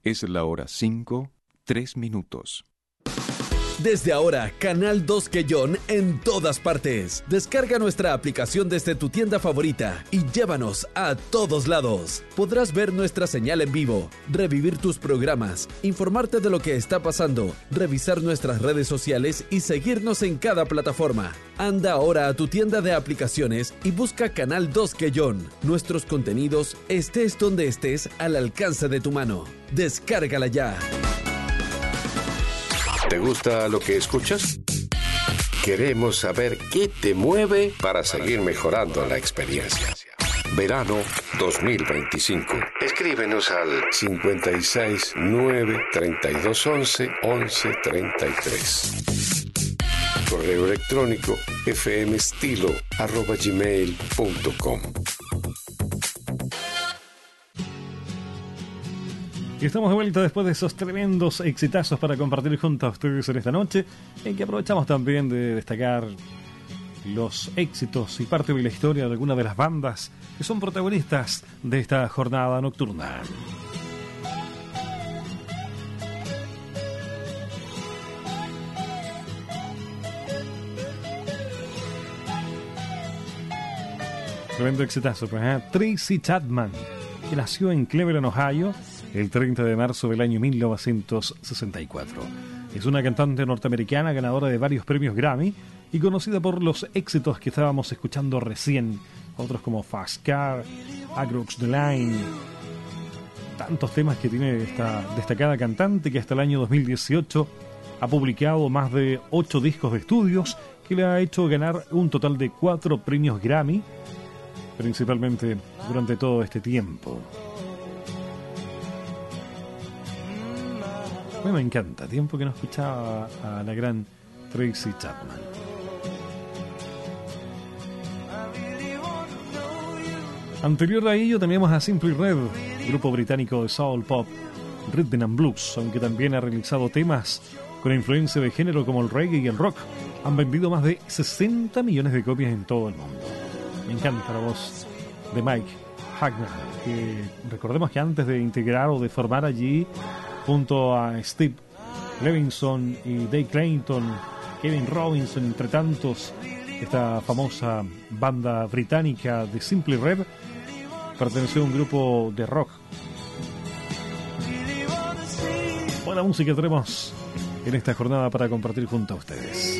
Es la hora 5:03. Desde ahora, Canal 2 Quellón en todas partes. Descarga nuestra aplicación desde tu tienda favorita y llévanos a todos lados. Podrás ver nuestra señal en vivo, revivir tus programas, informarte de lo que está pasando, revisar nuestras redes sociales y seguirnos en cada plataforma. Anda ahora a tu tienda de aplicaciones y busca Canal 2 Quellón. Nuestros contenidos, estés donde estés, al alcance de tu mano. Descárgala ya. ¿Te gusta lo que escuchas? Queremos saber qué te mueve para seguir mejorando la experiencia. Verano 2025. Escríbenos al 56 9 32 11 11 33. Correo electrónico fmestilo@gmail.com. Y estamos de vuelta después de esos tremendos exitazos para compartir junto a ustedes en esta noche, en que aprovechamos también de destacar los éxitos y parte de la historia de algunas de las bandas que son protagonistas de esta jornada nocturna. Tremendo exitazo, pues, ¿eh? Tracy Chapman, que nació en Cleveland, Ohio, el 30 de marzo del año 1964. Es una cantante norteamericana ganadora de varios premios Grammy y conocida por los éxitos que estábamos escuchando recién, otros como Fast Car, Across the Line. Tantos temas que tiene esta destacada cantante, que hasta el año 2018 ha publicado más de 8 discos de estudios, que le ha hecho ganar un total de 4 premios Grammy, principalmente durante todo este tiempo. Me encanta, tiempo que no escuchaba a la gran Tracy Chapman. Anterior a ello teníamos a Simply Red, grupo británico de soul pop, rhythm and blues, aunque también ha realizado temas con influencia de género como el reggae y el rock. Han vendido más de 60 millones de copias en todo el mundo. Me encanta la voz de Mike Hagman, que recordemos que antes de integrar o de formar allí junto a Steve Levinson y Dave Clayton, Kevin Robinson, entre tantos, esta famosa banda británica de Simply Red perteneció a un grupo de rock. Buena música tenemos en esta jornada para compartir junto a ustedes.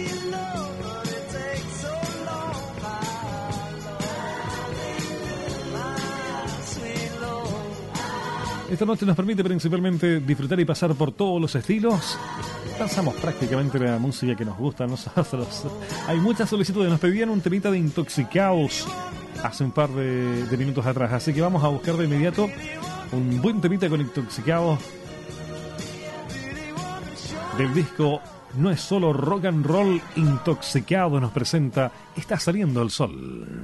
Esta noche nos permite principalmente disfrutar y pasar por todos los estilos. Pasamos prácticamente la música que nos gusta a nosotros. Hay muchas solicitudes. Nos pedían un temita de Intoxicados hace un par de minutos atrás. Así que vamos a buscar de inmediato un buen temita con Intoxicados del disco No es solo rock and roll. Intoxicados nos presenta Está saliendo el sol.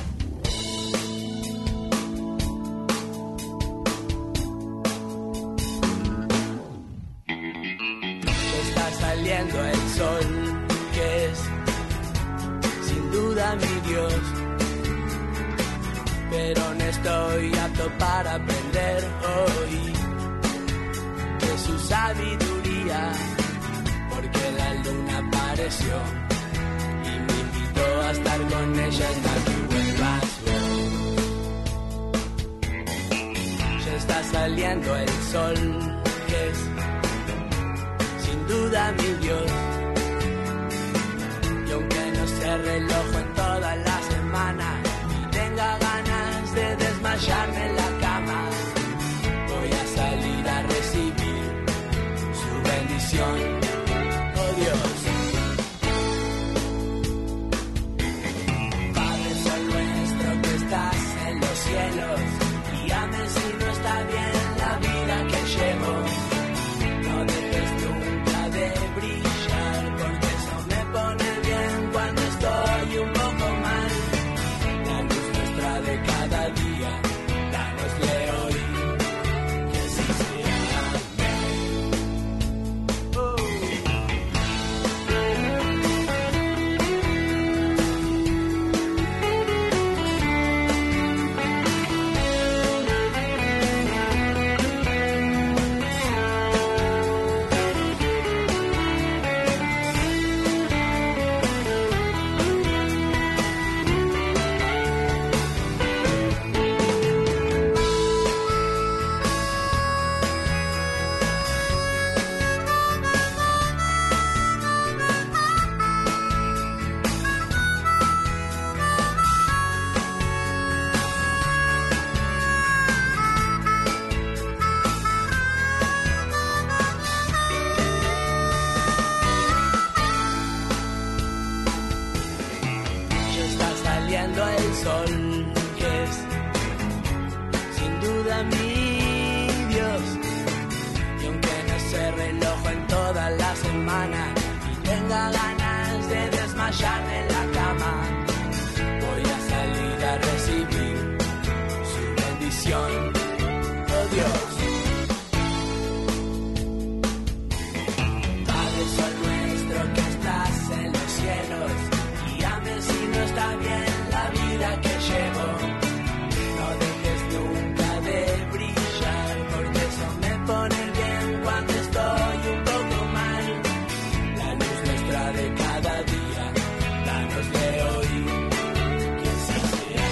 Saliendo el sol, que es sin duda mi Dios, pero no estoy apto para aprender hoy de su sabiduría, porque la luna apareció y me invitó a estar con ella hasta que vuelvas. Ya está saliendo el sol, que es duda mi Dios, y aunque no sea reloj en toda la semana y tenga ganas de desmayarme en la cama, voy a salir a recibir su bendición, oh Dios. Padre Sol nuestro que estás en los cielos, guíame si no está bien la vida que llevo, no dejes nunca de brillar, porque eso me pone bien cuando estoy un poco mal. La luz nuestra de cada día, dánosle hoy, que así sea. sol, que es sin duda mi Dios. Y aunque no se reloj en toda la semana y tenga ganas de desmayarme en la cama, voy a salir a recibir su bendición, oh Dios. Padre Sol nuestro que estás en los cielos, guíame si no está bien la vida que llevo. No dejes nunca de brillar, porque eso me pone bien cuando estoy un poco mal. La luz nuestra de cada día, danos de hoy, que así sea.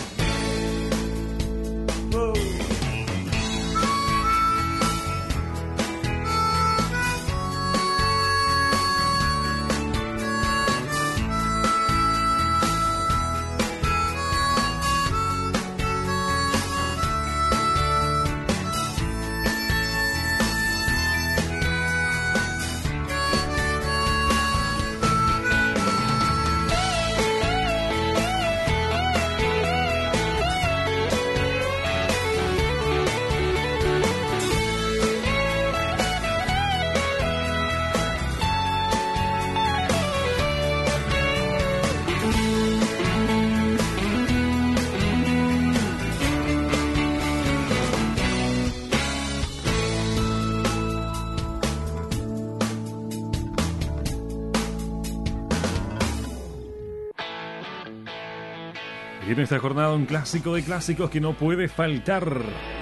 Y en esta jornada un clásico de clásicos que no puede faltar.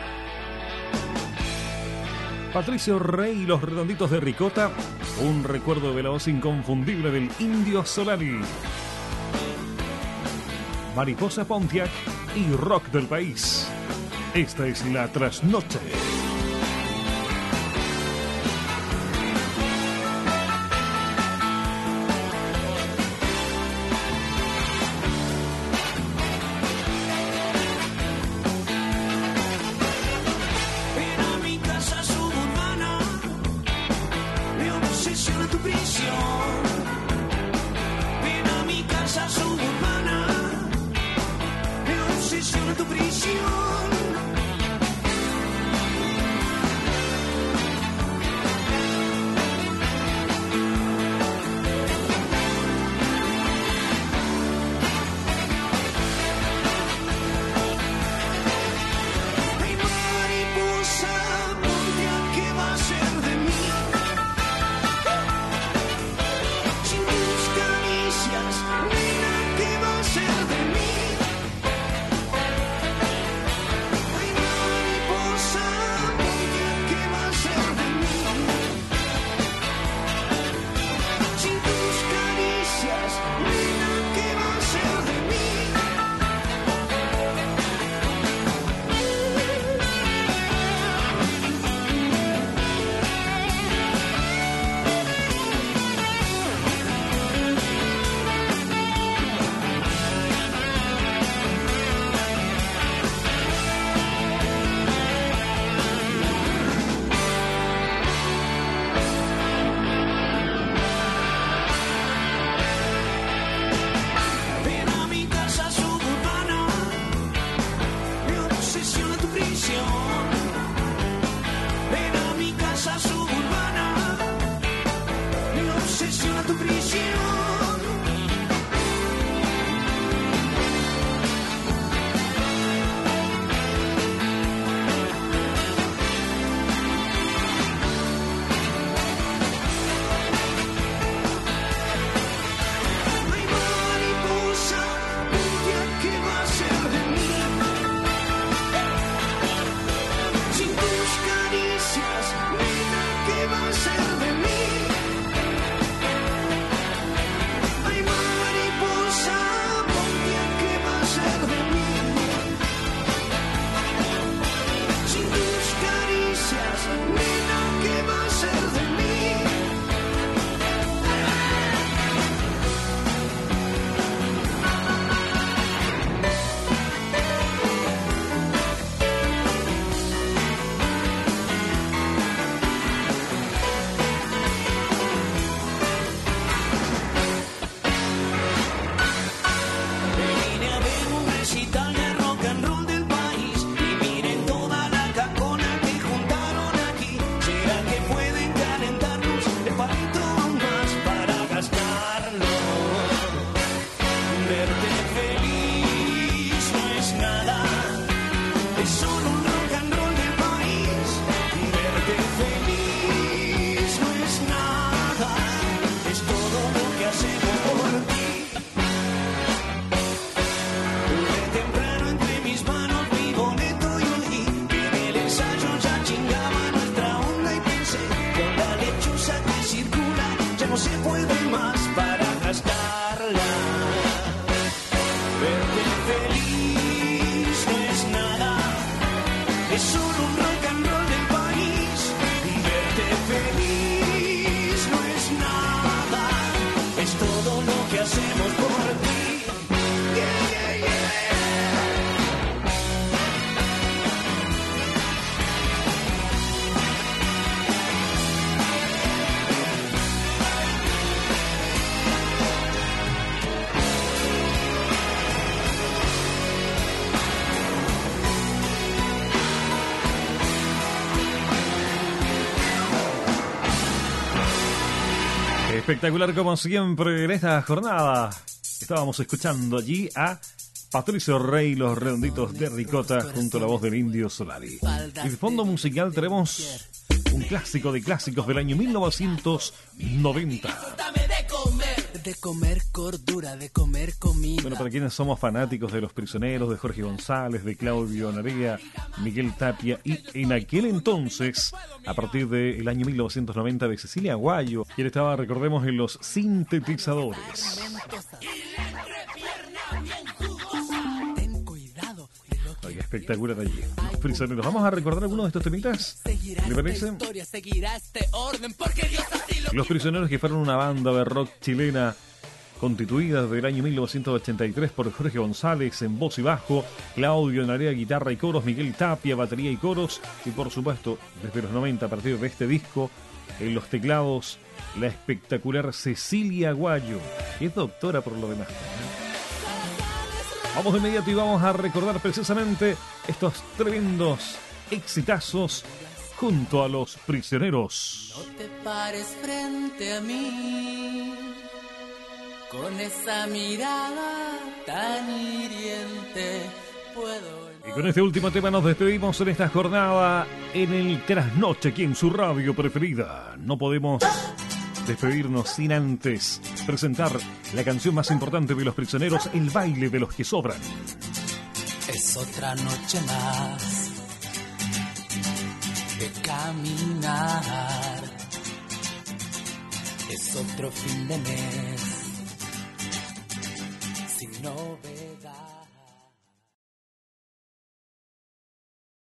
Patricio Rey y los Redonditos de Ricota, un recuerdo de la voz inconfundible del Indio Solari. Mariposa Pontiac y Rock del País. Esta es La Trasnoche. Espectacular como siempre en esta jornada. Estábamos escuchando allí a Patricio Rey, Los Redonditos de Ricota, junto a la voz del Indio Solari. Y de fondo musical tenemos un clásico de clásicos del año 1990. De comer cordura, de comer comida. Bueno, para quienes somos fanáticos de Los Prisioneros, de Jorge González, de Claudio Narea, Miguel Tapia y en aquel entonces, a partir del año 1990, de Cecilia Aguayo, quien estaba, recordemos, en los sintetizadores. Oye, espectacular allí. Los Prisioneros. Vamos a recordar algunos de estos temitas. ¿Le parece? Los Prisioneros, que fueron una banda de rock chilena constituida desde el año 1983 por Jorge González en voz y bajo, Claudio Narea guitarra y coros, Miguel Tapia batería y coros, y por supuesto desde los 90 a partir de este disco en los teclados la espectacular Cecilia Aguayo, que es doctora por lo demás. Vamos de inmediato y vamos a recordar precisamente estos tremendos exitazos junto a Los Prisioneros. No te pares frente a mí con esa mirada tan hiriente. Y con este último tema nos despedimos en esta jornada en el Trasnoche, aquí en su radio preferida. No podemos despedirnos sin antes presentar la canción más importante de Los Prisioneros, El baile de los que sobran. Es otra noche más de caminar, es otro fin de mes sin novedad.